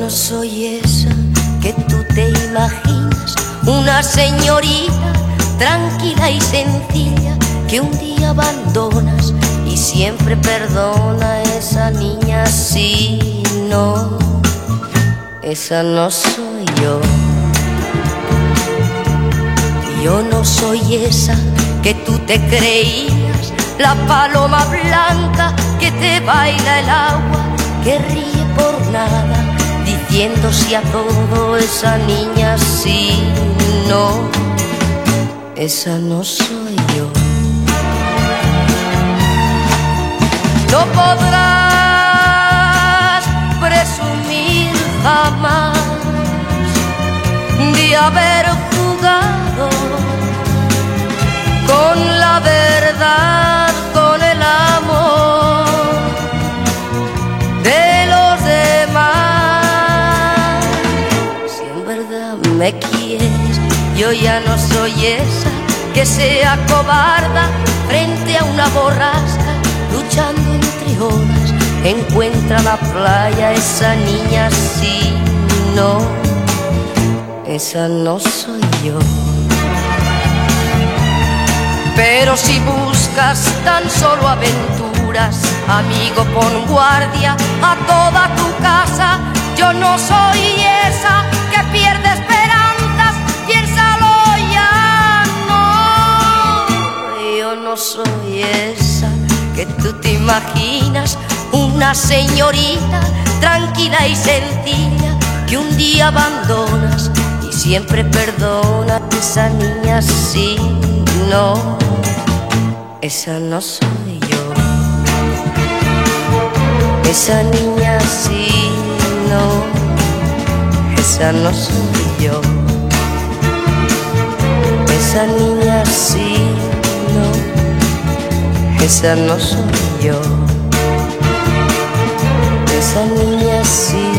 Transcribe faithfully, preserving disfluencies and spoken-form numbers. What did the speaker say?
soy esa que tú te imaginas, una señorita tranquila y sencilla que un día abandonas y siempre perdona. Esa niña sí, no, esa no soy yo. Yo no soy esa que tú te creías, la paloma blanca que te baila el agua, que ríe por nada, diciendo sí a todo. Esa niña sí, no, esa no soy yo. No podrás presumir jamás de haber jugado con la verdad, con el amor de los demás. Si en verdad me quieres, yo ya no soy esa que sea cobarda frente a una borrasca, luchando entre olas, encuentra la playa. Esa niña sí, no, esa no soy yo. Pero si buscas tan solo aventuras, amigo, pon guardia a toda tu casa. Yo no soy esa que pierde esperanzas, piénsalo ya, no. Yo no soy esa que tú te imaginas, una señorita tranquila y sencilla que un día abandonas y siempre perdona. Esa niña sí, no, esa no soy yo. Esa niña sí, no, esa no soy yo. Esa niña sí, no, esa no soy yo. Esa niña sí.